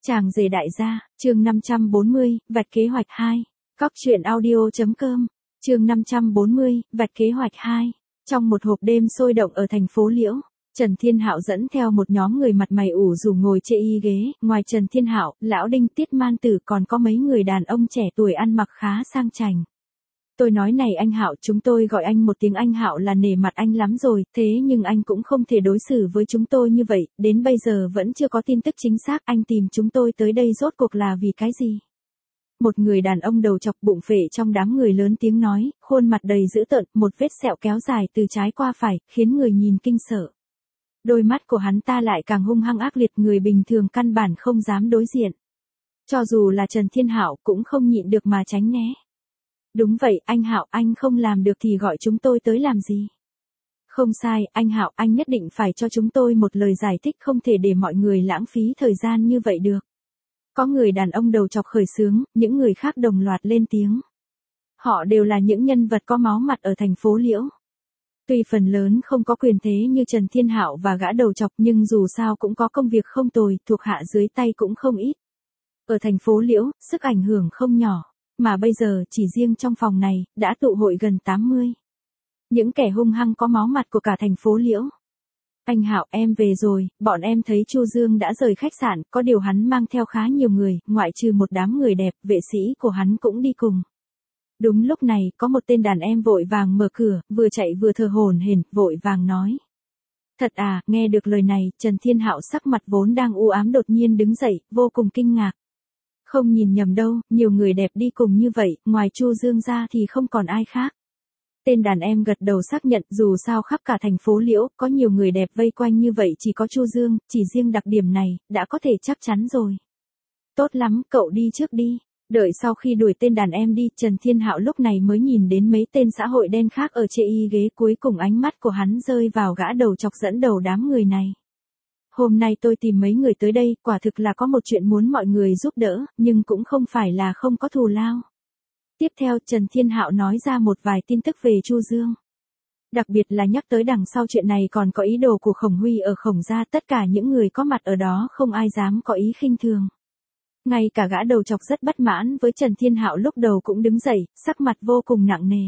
Chàng rể đại gia, chương 540, vạch kế hoạch 2. Cóc truyện audio.com, chương 540, vạch kế hoạch 2. Trong một hộp đêm sôi động ở thành phố Liễu, Trần Thiên Hạo dẫn theo một nhóm người mặt mày ủ rũ ngồi chê y ghế, ngoài Trần Thiên Hạo, Lão Đinh, Tiết Man Tử còn có mấy người đàn ông trẻ tuổi ăn mặc khá sang chảnh. Tôi nói này anh Hạo, chúng tôi gọi anh một tiếng anh Hạo là nể mặt anh lắm rồi, thế nhưng anh cũng không thể đối xử với chúng tôi như vậy, đến bây giờ vẫn chưa có tin tức chính xác, anh tìm chúng tôi tới đây rốt cuộc là vì cái gì? Một người đàn ông đầu chọc bụng phệ trong đám người lớn tiếng nói, khuôn mặt đầy dữ tợn, một vết sẹo kéo dài từ trái qua phải, khiến người nhìn kinh sợ. Đôi mắt của hắn ta lại càng hung hăng ác liệt, người bình thường căn bản không dám đối diện. Cho dù là Trần Thiên Hạo cũng không nhịn được mà tránh né. Đúng vậy, anh Hạo, anh không làm được thì gọi chúng tôi tới làm gì? Không sai, anh Hạo, anh nhất định phải cho chúng tôi một lời giải thích, không thể để mọi người lãng phí thời gian như vậy được. Có người đàn ông đầu chọc khởi xướng, những người khác đồng loạt lên tiếng. Họ đều là những nhân vật có máu mặt ở thành phố Liễu. Tuy phần lớn không có quyền thế như Trần Thiên Hạo và gã đầu chọc, nhưng dù sao cũng có công việc không tồi, thuộc hạ dưới tay cũng không ít. Ở thành phố Liễu, sức ảnh hưởng không nhỏ. Mà bây giờ, chỉ riêng trong phòng này, đã tụ hội gần 80. Những kẻ hung hăng có máu mặt của cả thành phố Liễu. Anh Hạo, em về rồi, bọn em thấy Chu Dương đã rời khách sạn, có điều hắn mang theo khá nhiều người, ngoại trừ một đám người đẹp, vệ sĩ của hắn cũng đi cùng. Đúng lúc này, có một tên đàn em vội vàng mở cửa, vừa chạy vừa thở hổn hển, vội vàng nói. Thật à, nghe được lời này, Trần Thiên Hạo sắc mặt vốn đang u ám đột nhiên đứng dậy, vô cùng kinh ngạc. Không nhìn nhầm đâu, nhiều người đẹp đi cùng như vậy, ngoài Chu Dương ra thì không còn ai khác. Tên đàn em gật đầu xác nhận, dù sao khắp cả thành phố Liễu, có nhiều người đẹp vây quanh như vậy chỉ có Chu Dương, chỉ riêng đặc điểm này, đã có thể chắc chắn rồi. Tốt lắm, cậu đi trước đi. Đợi sau khi đuổi tên đàn em đi, Trần Thiên Hạo lúc này mới nhìn đến mấy tên xã hội đen khác ở chê y ghế, cuối cùng ánh mắt của hắn rơi vào gã đầu chọc dẫn đầu đám người này. Hôm nay tôi tìm mấy người tới đây, quả thực là có một chuyện muốn mọi người giúp đỡ, nhưng cũng không phải là không có thù lao. Tiếp theo, Trần Thiên Hạo nói ra một vài tin tức về Chu Dương. Đặc biệt là nhắc tới đằng sau chuyện này còn có ý đồ của Khổng Huy ở Khổng gia, tất cả những người có mặt ở đó không ai dám có ý khinh thường. Ngay cả gã đầu chọc rất bất mãn với Trần Thiên Hạo lúc đầu cũng đứng dậy, sắc mặt vô cùng nặng nề.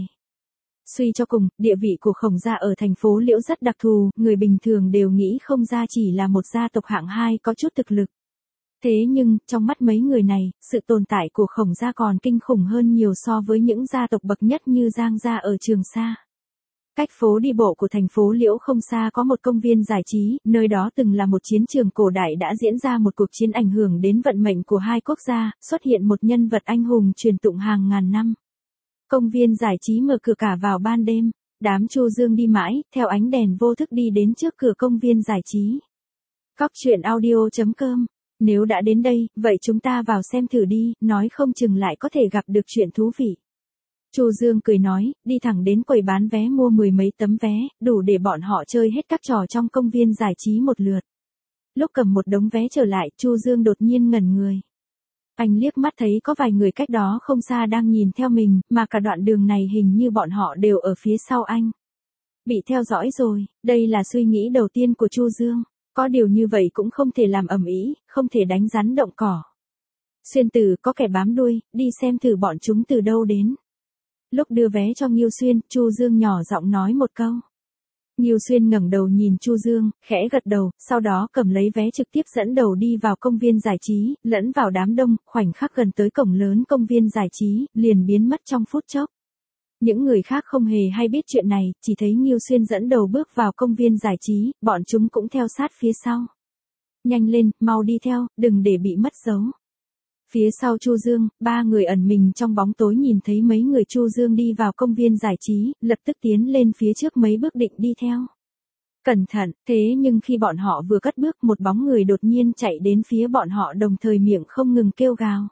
Suy cho cùng, địa vị của Khổng gia ở thành phố Liễu rất đặc thù, người bình thường đều nghĩ Khổng gia chỉ là một gia tộc hạng 2 có chút thực lực. Thế nhưng, trong mắt mấy người này, sự tồn tại của Khổng gia còn kinh khủng hơn nhiều so với những gia tộc bậc nhất như Giang gia ở Trường Sa. Cách phố đi bộ của thành phố Liễu không xa có một công viên giải trí, nơi đó từng là một chiến trường cổ đại đã diễn ra một cuộc chiến ảnh hưởng đến vận mệnh của hai quốc gia, xuất hiện một nhân vật anh hùng truyền tụng hàng ngàn năm. Công viên giải trí mở cửa cả vào ban đêm, đám Chu Dương đi mãi, theo ánh đèn vô thức đi đến trước cửa công viên giải trí. Cóc truyện audio.com. Nếu đã đến đây, vậy chúng ta vào xem thử đi, nói không chừng lại có thể gặp được chuyện thú vị. Chu Dương cười nói, đi thẳng đến quầy bán vé mua 10 mấy tấm vé, đủ để bọn họ chơi hết các trò trong công viên giải trí một lượt. Lúc cầm một đống vé trở lại, Chu Dương đột nhiên ngẩn người. Anh liếc mắt thấy có vài người cách đó không xa đang nhìn theo mình, mà cả đoạn đường này hình như bọn họ đều ở phía sau anh. Bị theo dõi rồi, đây là suy nghĩ đầu tiên của Chu Dương. Có điều như vậy cũng không thể làm ầm ĩ, không thể đánh rắn động cỏ. Xuyên Tử, có kẻ bám đuôi, đi xem thử bọn chúng từ đâu đến. Lúc đưa vé cho Nghiêu Xuyên, Chu Dương nhỏ giọng nói một câu. Nghiêu Xuyên ngẩng đầu nhìn Chu Dương, khẽ gật đầu, sau đó cầm lấy vé trực tiếp dẫn đầu đi vào công viên giải trí, lẫn vào đám đông, khoảnh khắc gần tới cổng lớn công viên giải trí, liền biến mất trong phút chốc. Những người khác không hề hay biết chuyện này, chỉ thấy Nghiêu Xuyên dẫn đầu bước vào công viên giải trí, bọn chúng cũng theo sát phía sau. Nhanh lên, mau đi theo, đừng để bị mất dấu. Phía sau Chu Dương, ba người ẩn mình trong bóng tối nhìn thấy mấy người Chu Dương đi vào công viên giải trí, lập tức tiến lên phía trước mấy bước định đi theo. Cẩn thận, thế nhưng khi bọn họ vừa cất bước, một bóng người đột nhiên chạy đến phía bọn họ, đồng thời miệng không ngừng kêu gào.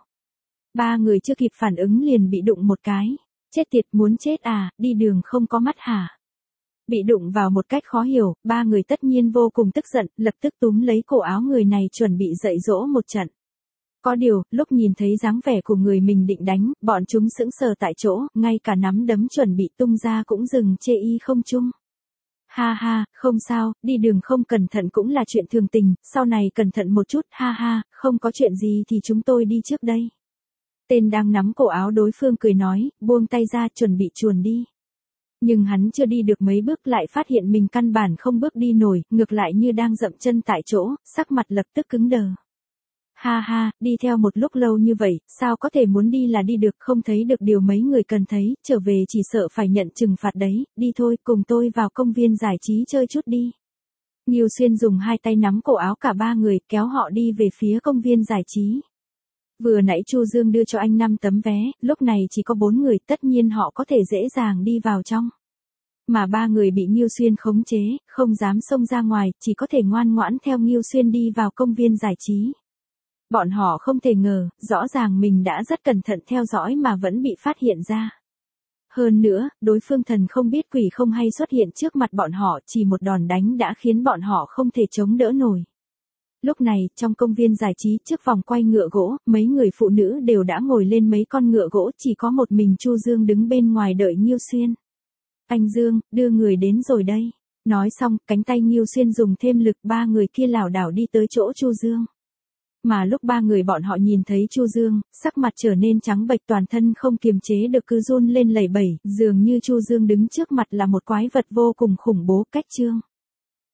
Ba người chưa kịp phản ứng liền bị đụng một cái. Chết tiệt, muốn chết à, đi đường không có mắt hả? Bị đụng vào một cách khó hiểu, ba người tất nhiên vô cùng tức giận, lập tức túm lấy cổ áo người này chuẩn bị dạy dỗ một trận. Có điều, lúc nhìn thấy dáng vẻ của người mình định đánh, bọn chúng sững sờ tại chỗ, ngay cả nắm đấm chuẩn bị tung ra cũng dừng chê y không trung. Ha ha, không sao, đi đường không cẩn thận cũng là chuyện thường tình, sau này cẩn thận một chút, ha ha, không có chuyện gì thì chúng tôi đi trước đây. Tên đang nắm cổ áo đối phương cười nói, buông tay ra chuẩn bị chuồn đi. Nhưng hắn chưa đi được mấy bước lại phát hiện mình căn bản không bước đi nổi, ngược lại như đang dậm chân tại chỗ, sắc mặt lập tức cứng đờ. Ha ha, đi theo một lúc lâu như vậy, sao có thể muốn đi là đi được, không thấy được điều mấy người cần thấy, trở về chỉ sợ phải nhận trừng phạt đấy, đi thôi, cùng tôi vào công viên giải trí chơi chút đi. Ngưu Xuyên dùng hai tay nắm cổ áo cả ba người, kéo họ đi về phía công viên giải trí. Vừa nãy Chu Dương đưa cho anh 5 tấm vé, lúc này chỉ có 4 người, tất nhiên họ có thể dễ dàng đi vào trong. Mà ba người bị Ngưu Xuyên khống chế, không dám xông ra ngoài, chỉ có thể ngoan ngoãn theo Ngưu Xuyên đi vào công viên giải trí. Bọn họ không thể ngờ, rõ ràng mình đã rất cẩn thận theo dõi mà vẫn bị phát hiện ra. Hơn nữa, đối phương thần không biết quỷ không hay xuất hiện trước mặt bọn họ, chỉ một đòn đánh đã khiến bọn họ không thể chống đỡ nổi. Lúc này, trong công viên giải trí trước vòng quay ngựa gỗ, mấy người phụ nữ đều đã ngồi lên mấy con ngựa gỗ, chỉ có một mình Chu Dương đứng bên ngoài đợi Ngưu Xuyên. Anh Dương, đưa người đến rồi đây. Nói xong, cánh tay Ngưu Xuyên dùng thêm lực, ba người kia lảo đảo đi tới chỗ Chu Dương. Mà lúc ba người bọn họ nhìn thấy Chu Dương, sắc mặt trở nên trắng bệch, toàn thân không kiềm chế được cứ run lên lẩy bẩy, dường như Chu Dương đứng trước mặt là một quái vật vô cùng khủng bố, cách chương.